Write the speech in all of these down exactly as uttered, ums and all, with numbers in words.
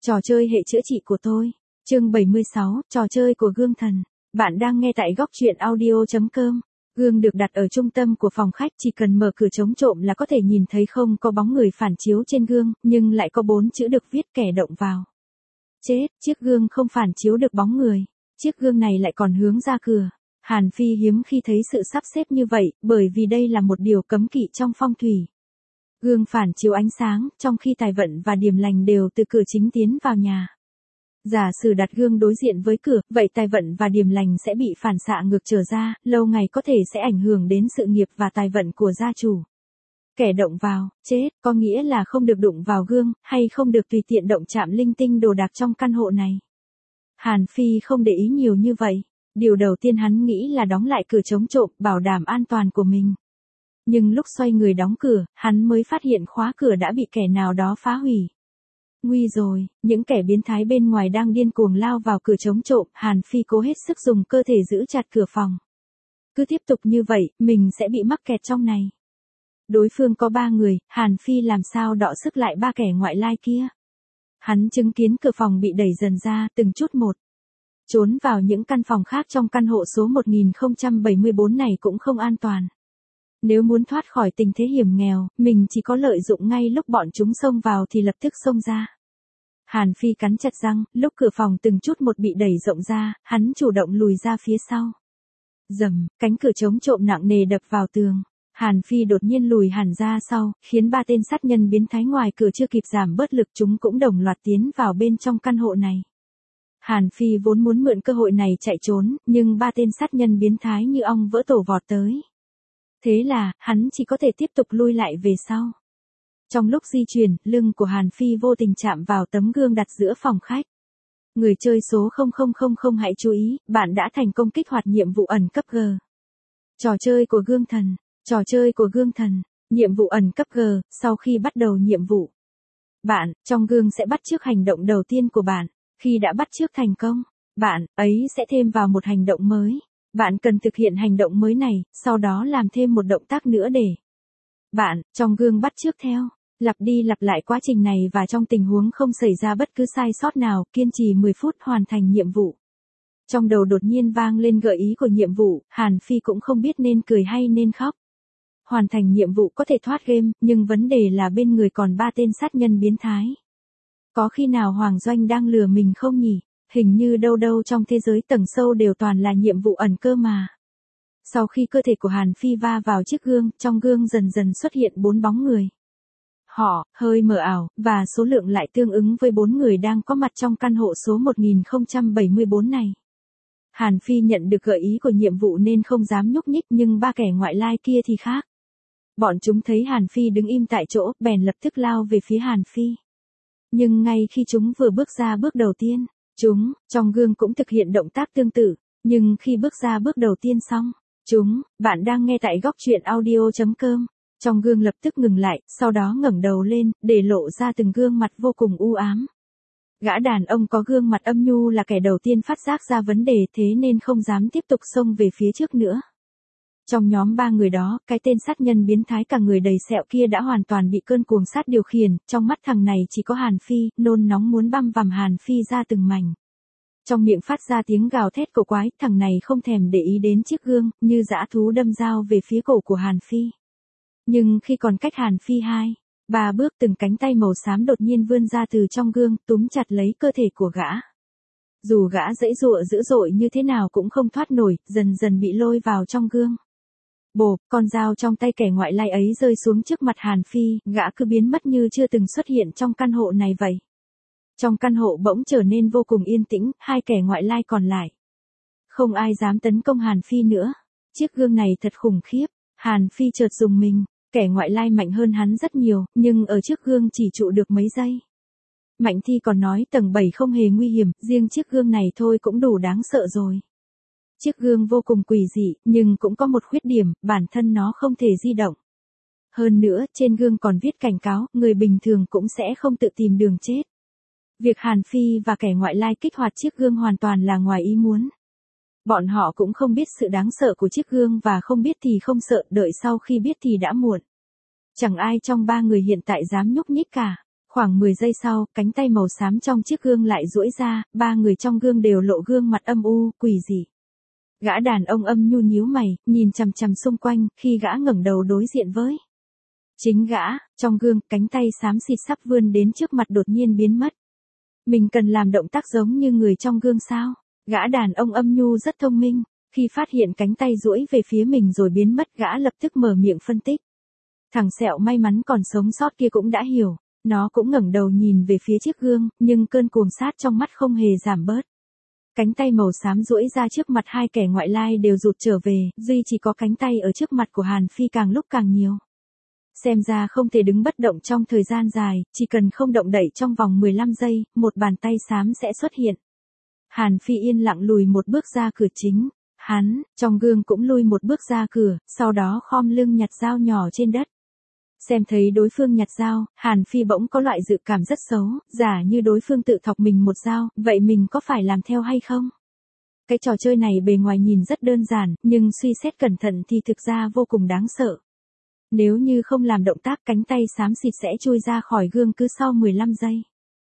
Trò chơi hệ chữa trị của tôi. Chương bảy mươi sáu, trò chơi của gương thần. Bạn đang nghe tại góc truyện audio chấm com. Gương được đặt ở trung tâm của phòng khách, chỉ cần mở cửa chống trộm là có thể nhìn thấy không có bóng người phản chiếu trên gương, nhưng lại có bốn chữ được viết kẻ động vào. Chết, chiếc gương không phản chiếu được bóng người. Chiếc gương này lại còn hướng ra cửa. Hàn Phi hiếm khi thấy sự sắp xếp như vậy, bởi vì đây là một điều cấm kỵ trong phong thủy. Gương phản chiếu ánh sáng, trong khi tài vận và điểm lành đều từ cửa chính tiến vào nhà. Giả sử đặt gương đối diện với cửa, vậy tài vận và điểm lành sẽ bị phản xạ ngược trở ra, lâu ngày có thể sẽ ảnh hưởng đến sự nghiệp và tài vận của gia chủ. Kẻ động vào, chết, có nghĩa là không được đụng vào gương, hay không được tùy tiện động chạm linh tinh đồ đạc trong căn hộ này. Hàn Phi không để ý nhiều như vậy. Điều đầu tiên hắn nghĩ là đóng lại cửa chống trộm, bảo đảm an toàn của mình. Nhưng lúc xoay người đóng cửa, hắn mới phát hiện khóa cửa đã bị kẻ nào đó phá hủy. Nguy rồi, những kẻ biến thái bên ngoài đang điên cuồng lao vào cửa chống trộm, Hàn Phi cố hết sức dùng cơ thể giữ chặt cửa phòng. Cứ tiếp tục như vậy, mình sẽ bị mắc kẹt trong này. Đối phương có ba người, Hàn Phi làm sao đọ sức lại ba kẻ ngoại lai kia. Hắn chứng kiến cửa phòng bị đẩy dần ra, từng chút một. Trốn vào những căn phòng khác trong căn hộ số một nghìn không trăm bảy mươi bốn này cũng không an toàn. Nếu muốn thoát khỏi tình thế hiểm nghèo, mình chỉ có lợi dụng ngay lúc bọn chúng xông vào thì lập tức xông ra. Hàn Phi cắn chặt răng, lúc cửa phòng từng chút một bị đẩy rộng ra, hắn chủ động lùi ra phía sau. Rầm, cánh cửa chống trộm nặng nề đập vào tường. Hàn Phi đột nhiên lùi hẳn ra sau, khiến ba tên sát nhân biến thái ngoài cửa chưa kịp giảm bớt lực, chúng cũng đồng loạt tiến vào bên trong căn hộ này. Hàn Phi vốn muốn mượn cơ hội này chạy trốn, nhưng ba tên sát nhân biến thái như ong vỡ tổ vọt tới. Thế là, hắn chỉ có thể tiếp tục lui lại về sau. Trong lúc di chuyển, lưng của Hàn Phi vô tình chạm vào tấm gương đặt giữa phòng khách. Người chơi số không không không không hãy chú ý, bạn đã thành công kích hoạt nhiệm vụ ẩn cấp G. Trò chơi của gương thần. Trò chơi của gương thần. Nhiệm vụ ẩn cấp G, sau khi bắt đầu nhiệm vụ. Bạn, trong gương sẽ bắt chước hành động đầu tiên của bạn. Khi đã bắt chước thành công, bạn ấy sẽ thêm vào một hành động mới. Bạn cần thực hiện hành động mới này, sau đó làm thêm một động tác nữa để bạn, trong gương bắt chước theo. Lặp đi lặp lại quá trình này và trong tình huống không xảy ra bất cứ sai sót nào, kiên trì mười phút hoàn thành nhiệm vụ. Trong đầu đột nhiên vang lên gợi ý của nhiệm vụ, Hàn Phi cũng không biết nên cười hay nên khóc. Hoàn thành nhiệm vụ có thể thoát game, nhưng vấn đề là bên người còn ba tên sát nhân biến thái. Có khi nào Hoàng Doanh đang lừa mình không nhỉ? Hình như đâu đâu trong thế giới tầng sâu đều toàn là nhiệm vụ ẩn cơ mà. Sau khi cơ thể của Hàn Phi va vào chiếc gương, trong gương dần dần xuất hiện bốn bóng người. Họ, hơi mờ ảo, và số lượng lại tương ứng với bốn người đang có mặt trong căn hộ số một nghìn không trăm bảy mươi bốn này. Hàn Phi nhận được gợi ý của nhiệm vụ nên không dám nhúc nhích, nhưng ba kẻ ngoại lai kia thì khác. Bọn chúng thấy Hàn Phi đứng im tại chỗ, bèn lập tức lao về phía Hàn Phi. Nhưng ngay khi chúng vừa bước ra bước đầu tiên, chúng, trong gương cũng thực hiện động tác tương tự, nhưng khi bước ra bước đầu tiên xong, chúng, bạn đang nghe tại góc truyện audio chấm com, trong gương lập tức ngừng lại, sau đó ngẩng đầu lên, để lộ ra từng gương mặt vô cùng u ám. Gã đàn ông có gương mặt âm nhu là kẻ đầu tiên phát giác ra vấn đề, thế nên không dám tiếp tục xông về phía trước nữa. Trong nhóm ba người đó, cái tên sát nhân biến thái cả người đầy sẹo kia đã hoàn toàn bị cơn cuồng sát điều khiển, trong mắt thằng này chỉ có Hàn Phi, nôn nóng muốn băm vằm Hàn Phi ra từng mảnh. Trong miệng phát ra tiếng gào thét cổ quái, thằng này không thèm để ý đến chiếc gương, như dã thú đâm dao về phía cổ của Hàn Phi. Nhưng khi còn cách Hàn Phi hai, ba bước, từng cánh tay màu xám đột nhiên vươn ra từ trong gương, túm chặt lấy cơ thể của gã. Dù gã giãy giụa dữ dội như thế nào cũng không thoát nổi, dần dần bị lôi vào trong gương. Bộp, con dao trong tay kẻ ngoại lai ấy rơi xuống trước mặt Hàn Phi, gã cứ biến mất như chưa từng xuất hiện trong căn hộ này vậy. Trong căn hộ bỗng trở nên vô cùng yên tĩnh, hai kẻ ngoại lai còn lại. Không ai dám tấn công Hàn Phi nữa. Chiếc gương này thật khủng khiếp, Hàn Phi chợt rùng mình, kẻ ngoại lai mạnh hơn hắn rất nhiều, nhưng ở trước gương chỉ trụ được mấy giây. Mạnh Thi còn nói tầng bảy không hề nguy hiểm, riêng chiếc gương này thôi cũng đủ đáng sợ rồi. Chiếc gương vô cùng quỷ dị, nhưng cũng có một khuyết điểm, bản thân nó không thể di động. Hơn nữa, trên gương còn viết cảnh cáo, người bình thường cũng sẽ không tự tìm đường chết. Việc Hàn Phi và kẻ ngoại lai kích hoạt chiếc gương hoàn toàn là ngoài ý muốn. Bọn họ cũng không biết sự đáng sợ của chiếc gương và không biết thì không sợ, đợi sau khi biết thì đã muộn. Chẳng ai trong ba người hiện tại dám nhúc nhích cả. Khoảng mười giây sau, cánh tay màu xám trong chiếc gương lại duỗi ra, ba người trong gương đều lộ gương mặt âm u, quỷ dị. Gã đàn ông âm nhu nhíu mày, nhìn chằm chằm xung quanh, khi gã ngẩng đầu đối diện với chính gã, trong gương, cánh tay xám xịt sắp vươn đến trước mặt đột nhiên biến mất. Mình cần làm động tác giống như người trong gương sao? Gã đàn ông âm nhu rất thông minh, khi phát hiện cánh tay duỗi về phía mình rồi biến mất, gã lập tức mở miệng phân tích. Thằng sẹo may mắn còn sống sót kia cũng đã hiểu, nó cũng ngẩng đầu nhìn về phía chiếc gương, nhưng cơn cuồng sát trong mắt không hề giảm bớt. Cánh tay màu xám duỗi ra trước mặt hai kẻ ngoại lai đều rụt trở về, duy chỉ có cánh tay ở trước mặt của Hàn Phi càng lúc càng nhiều. Xem ra không thể đứng bất động trong thời gian dài, chỉ cần không động đậy trong vòng mười lăm giây, một bàn tay xám sẽ xuất hiện. Hàn Phi yên lặng lùi một bước ra cửa chính, hắn, trong gương cũng lui một bước ra cửa, sau đó khom lưng nhặt dao nhỏ trên đất. Xem thấy đối phương nhặt dao, Hàn Phi bỗng có loại dự cảm rất xấu, giả như đối phương tự thọc mình một dao, vậy mình có phải làm theo hay không? Cái trò chơi này bề ngoài nhìn rất đơn giản, nhưng suy xét cẩn thận thì thực ra vô cùng đáng sợ. Nếu như không làm động tác, cánh tay xám xịt sẽ chui ra khỏi gương cứ sau mười lăm giây.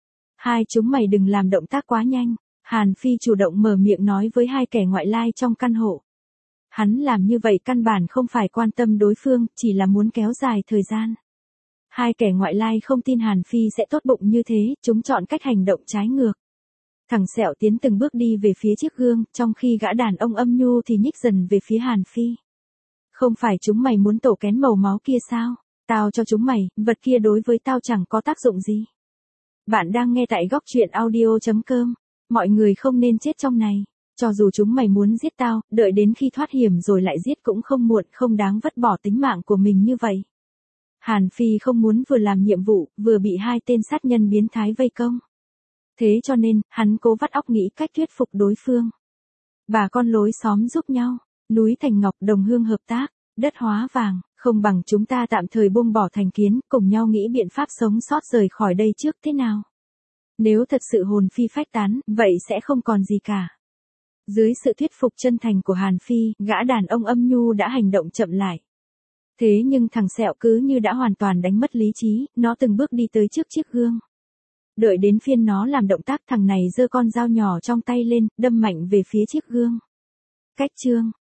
Hai chúng mày đừng làm động tác quá nhanh, Hàn Phi chủ động mở miệng nói với hai kẻ ngoại lai trong căn hộ. Hắn làm như vậy căn bản không phải quan tâm đối phương, chỉ là muốn kéo dài thời gian. Hai kẻ ngoại lai không tin Hàn Phi sẽ tốt bụng như thế, chúng chọn cách hành động trái ngược. Thằng sẹo tiến từng bước đi về phía chiếc gương, trong khi gã đàn ông âm nhu thì nhích dần về phía Hàn Phi. Không phải chúng mày muốn tổ kén màu máu kia sao? Tao cho chúng mày, vật kia đối với tao chẳng có tác dụng gì. Bạn đang nghe tại góc truyện audio chấm com. Mọi người không nên chết trong này. Cho dù chúng mày muốn giết tao, đợi đến khi thoát hiểm rồi lại giết cũng không muộn, không đáng vứt bỏ tính mạng của mình như vậy. Hàn Phi không muốn vừa làm nhiệm vụ, vừa bị hai tên sát nhân biến thái vây công. Thế cho nên, hắn cố vắt óc nghĩ cách thuyết phục đối phương. Bà con lối xóm giúp nhau, núi thành ngọc, đồng hương hợp tác, đất hóa vàng, không bằng chúng ta tạm thời buông bỏ thành kiến, cùng nhau nghĩ biện pháp sống sót rời khỏi đây trước thế nào. Nếu thật sự hồn phi phách tán, vậy sẽ không còn gì cả. Dưới sự thuyết phục chân thành của Hàn Phi, gã đàn ông âm nhu đã hành động chậm lại. Thế nhưng thằng sẹo cứ như đã hoàn toàn đánh mất lý trí, nó từng bước đi tới trước chiếc gương. Đợi đến phiên nó làm động tác, thằng này giơ con dao nhỏ trong tay lên, đâm mạnh về phía chiếc gương. Cách chương